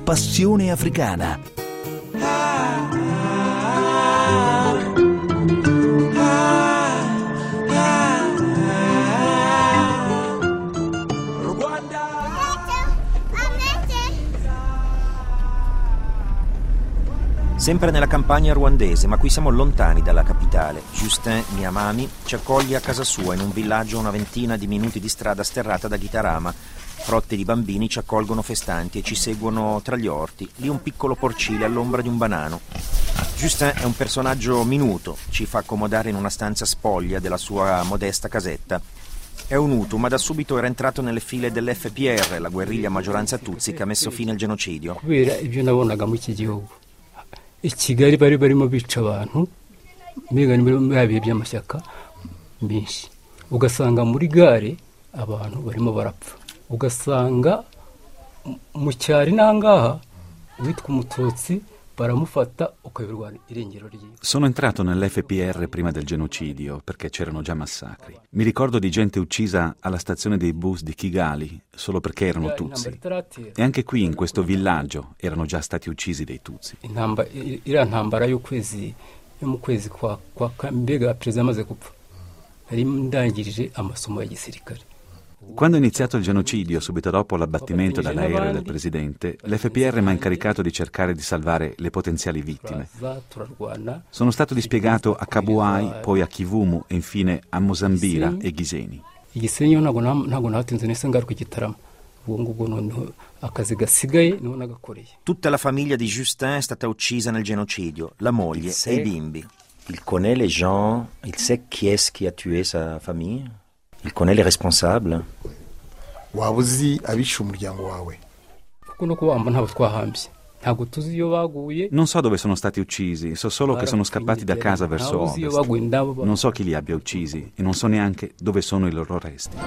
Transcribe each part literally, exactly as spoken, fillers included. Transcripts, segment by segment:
Passione africana. Sempre nella campagna ruandese, ma qui siamo lontani dalla capitale. Justin Miamami ci accoglie a casa sua in un villaggio a una ventina di minuti di strada sterrata da Gitarama. Frotte di bambini ci accolgono festanti e ci seguono tra gli orti. Lì un piccolo porcile all'ombra di un banano. Justin è un personaggio minuto, ci fa accomodare in una stanza spoglia della sua modesta casetta. È un Hutu, ma da subito era entrato nelle file dell'F P R, la guerriglia a maggioranza Tutsi che ha messo fine al genocidio. I Kigali bari barimo bica abantu mbega nibabiye by'amashyaka byinshi ugasanga muri gare abantu barimo barapfa ugasanga mu cyari nangaha witwa umututsi baramufata ukayoberwa irengero rye. Sono entrato nell'F P R prima del genocidio perché c'erano già massacri. Mi ricordo di gente uccisa alla stazione dei bus di Kigali solo perché erano Tutsi. E anche qui in questo villaggio erano già stati uccisi dei Tutsi. Iriya ntambara y'ukwezi yo mu kwezi kwa kwa mbega perezida amaze gupfa ari ndangirije amasomo ya gisirikare. Quando è iniziato il genocidio, subito dopo l'abbattimento dall'aereo del presidente, l'F P R mi ha incaricato di cercare di salvare le potenziali vittime. Sono stato dispiegato a Kabuai, poi a Kivumu e infine a Mosambira e Gisenyi. Tutta la famiglia di Justin è stata uccisa nel genocidio, la moglie e i bimbi. Il connaît les gens, il sait qui est-ce qui a tué sa famille? Il connaît les responsables. Waba uzi abishe umuryango wawe? Kuko no kubamba ntabwo twahambye. Ntabwo tuzi iyo baguye. Non so dove sono stati uccisi, so solo che sono scappati da casa verso ovest. Non so chi li abbia uccisi e non so neanche dove sono i loro resti.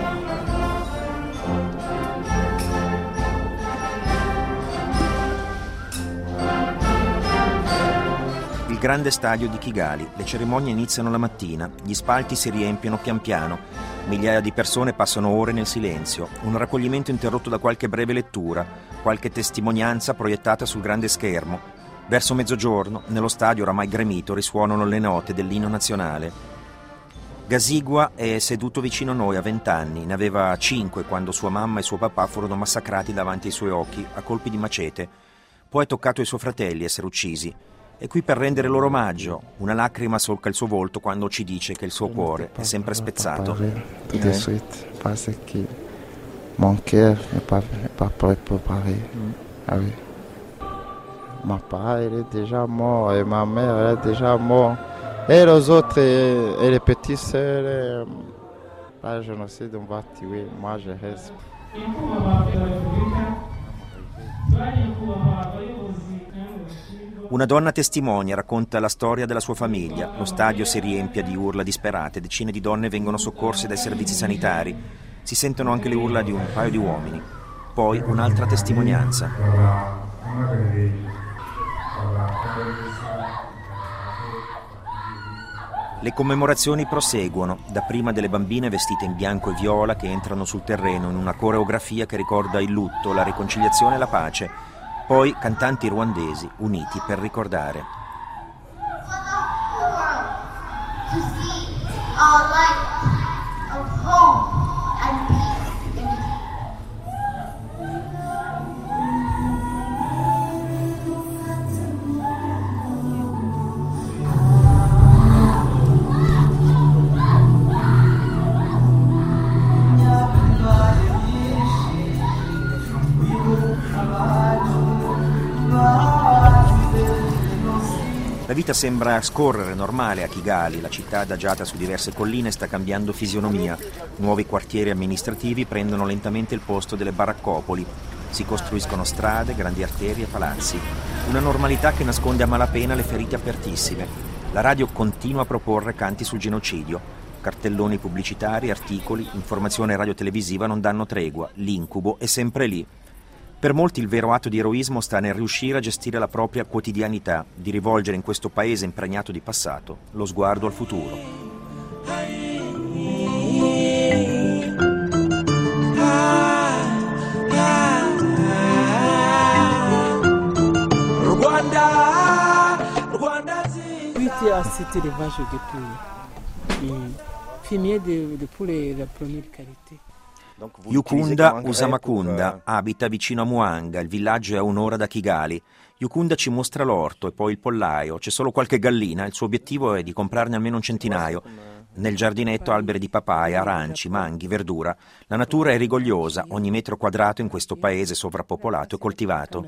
Il grande stadio di Kigali. Le cerimonie iniziano la mattina, gli spalti si riempiono pian piano, migliaia di persone passano ore nel silenzio, un raccoglimento interrotto da qualche breve lettura, qualche testimonianza proiettata sul grande schermo. Verso mezzogiorno, nello stadio oramai gremito, risuonano le note dell'inno nazionale. Gasigua è seduto vicino a noi a vent'anni, ne aveva cinque quando sua mamma e suo papà furono massacrati davanti ai suoi occhi a colpi di macete. Poi è toccato ai suoi fratelli essere uccisi. È qui per rendere loro omaggio. Una lacrima solca il suo volto quando ci dice che il suo cuore è sempre spezzato. Tout de suite, parce que mon cœur n'est pas, pas prêt pour parler. Ah oui. Mon père, il est déjà mort et ma mère, elle est déjà morte. Et les autres, et les petites sœurs, là, je ne sais, on va tuer. Moi, je reste. Una donna testimonia, racconta la storia della sua famiglia. Lo stadio si riempie di urla disperate, decine di donne vengono soccorse dai servizi sanitari. Si sentono anche le urla di un paio di uomini. Poi un'altra testimonianza. Le commemorazioni proseguono, dapprima delle bambine vestite in bianco e viola che entrano sul terreno in una coreografia che ricorda il lutto, la riconciliazione e la pace. Poi cantanti ruandesi uniti per ricordare. La vita sembra scorrere normale a Kigali, la città adagiata su diverse colline sta cambiando fisionomia. Nuovi quartieri amministrativi prendono lentamente il posto delle baraccopoli. Si costruiscono strade, grandi arterie e palazzi. Una normalità che nasconde a malapena le ferite apertissime. La radio continua a proporre canti sul genocidio. Cartelloni pubblicitari, articoli, informazione radiotelevisiva non danno tregua. L'incubo è sempre lì. Per molti il vero atto di eroismo sta nel riuscire a gestire la propria quotidianità, di rivolgere in questo paese impregnato di passato lo sguardo al futuro. à citer les vaches de poules. Mm. Fumier de, de poules est la première qualité. Yukunda Usamakunda abita vicino a Muanga, il villaggio è a un'ora da Kigali. Yukunda ci mostra l'orto e poi il pollaio, c'è solo qualche gallina, il suo obiettivo è di comprarne almeno un centinaio. Nel giardinetto alberi di papaya, aranci, manghi, verdura. La natura è rigogliosa, ogni metro quadrato in questo paese sovrappopolato è coltivato.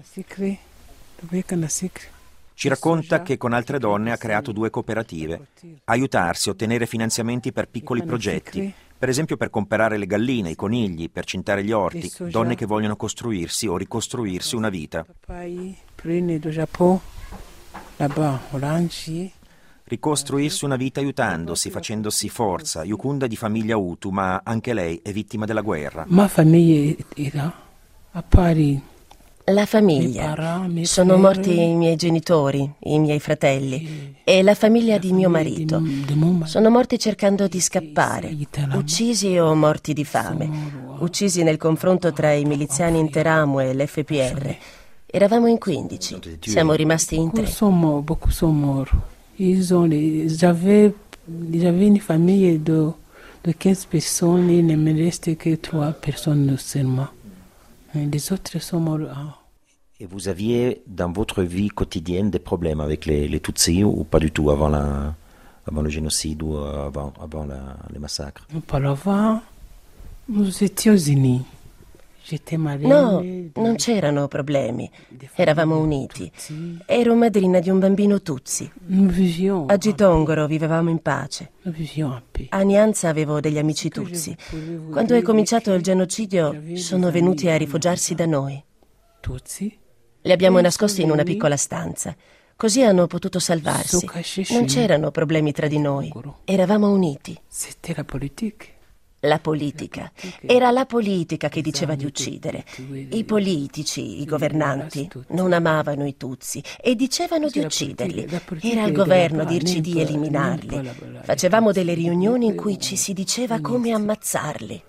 Ci racconta che con altre donne ha creato due cooperative. Aiutarsi, ottenere finanziamenti per piccoli progetti, per esempio per comprare le galline, i conigli, per cintare gli orti, donne che vogliono costruirsi o ricostruirsi una vita. Ricostruirsi una vita aiutandosi, facendosi forza. Yukunda è di famiglia Hutu, ma anche lei è vittima della guerra. Ma famiglia era a pari. La famiglia. Sono morti i miei genitori, i miei fratelli e la famiglia di mio marito. Sono morti cercando di scappare, uccisi o morti di fame, uccisi nel confronto tra i miliziani in Teramo e l'F P R. Eravamo in quindici, siamo rimasti in tre. Beaucoup sont morts. Ils ont les, j'avais, j'avais une famille de, de quinze personnes, il ne me reste que trois personnes seulement. Les autres sont morts. Et vous aviez dans votre vie quotidienne des problèmes avec les, les Tutsis ou pas du tout avant, la, avant le génocide ou avant, avant la, les massacres? Auparavant, nous étions unis. No, non c'erano problemi. Eravamo uniti. Ero madrina di un bambino Tutsi. A Gitongoro vivevamo in pace. A Nyanza avevo degli amici Tutsi. Quando è cominciato il genocidio, sono venuti a rifugiarsi da noi. Li abbiamo nascosti in una piccola stanza. Così hanno potuto salvarsi. Non c'erano problemi tra di noi. Eravamo uniti. C'était la politique. La politica. Era la politica che diceva di uccidere. I politici, i governanti, non amavano i Tutsi e dicevano di ucciderli. Era il governo a dirci di eliminarli. Facevamo delle riunioni in cui ci si diceva come ammazzarli.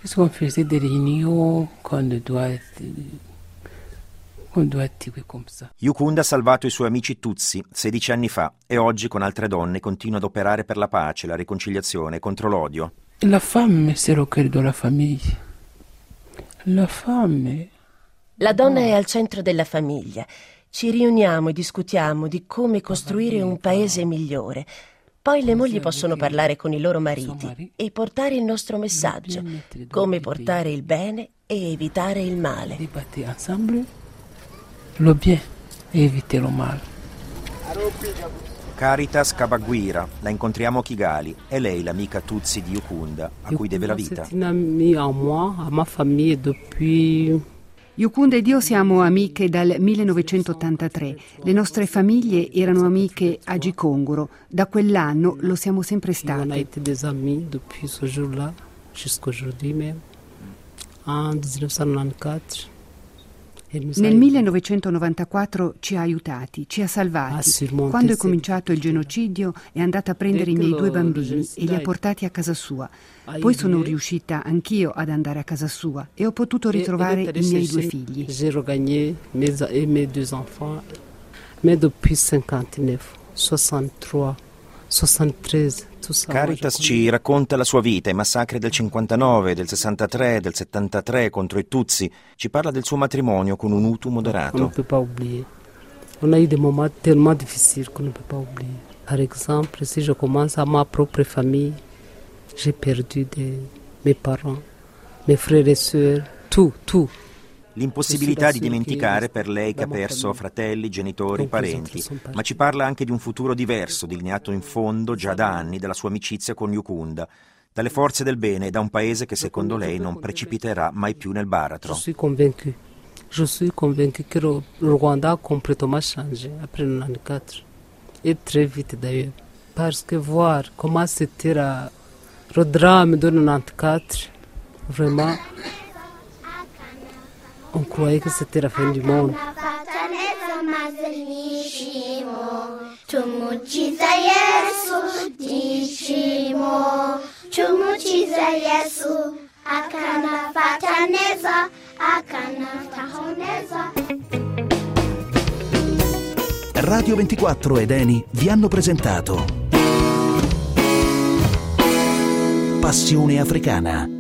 Yukunda ha salvato i suoi amici Tutsi sedici anni fa e oggi con altre donne continua ad operare per la pace, la riconciliazione, contro l'odio. La femme, c'est le cœur de la famille. La femme. La donna è al centro della famiglia. Ci riuniamo e discutiamo di come costruire un paese migliore. Poi le mogli possono parlare con i loro mariti e portare il nostro messaggio, come portare il bene e evitare il male. Débattre ensemble le bien et éviter le mal. Caritas Kabagwira, la incontriamo a Kigali, è lei l'amica Tutsi di Yukunda, a cui deve la vita. Yukunda ed io siamo amiche dal millenovecentottantatré. Le nostre famiglie erano amiche a Gikongoro. Da quell'anno lo siamo sempre state. On a été des amis depuis ce jour-là jusqu'aujourd'hui même. En diciannove novantaquattro. Nel millenovecentonovantaquattro ci ha aiutati, ci ha salvati. Quando è cominciato il genocidio è andata a prendere i miei due bambini e li ha portati a casa sua. Poi sono riuscita anch'io ad andare a casa sua e ho potuto ritrovare i miei due figli. J'ai regagné mes, mes deux enfants, mais depuis cinquantaneuf, soixante-trois, soixante-treize. Caritas ci racconta la sua vita, i massacri del cinquantanove, del sessantatré, del settantatré contro i Tutsi. Ci parla del suo matrimonio con un Hutu moderato. On ne peut pas oublier. On a eu des moments tellement difficiles qu'on ne peut pas oublier. Par exemple, si je commence à ma propre famille, j'ai perdu des, mes parents, mes frères et sœurs, tout, tout. L'impossibilità di dimenticare per lei che ha perso fratelli, genitori, parenti, ma ci parla anche di un futuro diverso, delineato in fondo già da anni dalla sua amicizia con Yukunda, dalle forze del bene e da un paese che secondo lei non precipiterà mai più nel baratro. Je suis convaincu, je suis convaincu que le Rwanda a complètement changé après le novantaquattro et très vite d'ailleurs, parce que voir comment c'était le drame de novantaquattro, vraiment. On croyait que c'était la fin du monde. Tumuchiza Yesu dishimo, tumuchiza Yesu akana fataneza, akana tahoneza. Radio ventiquattro ed Eni vi hanno presentato Passione Africana.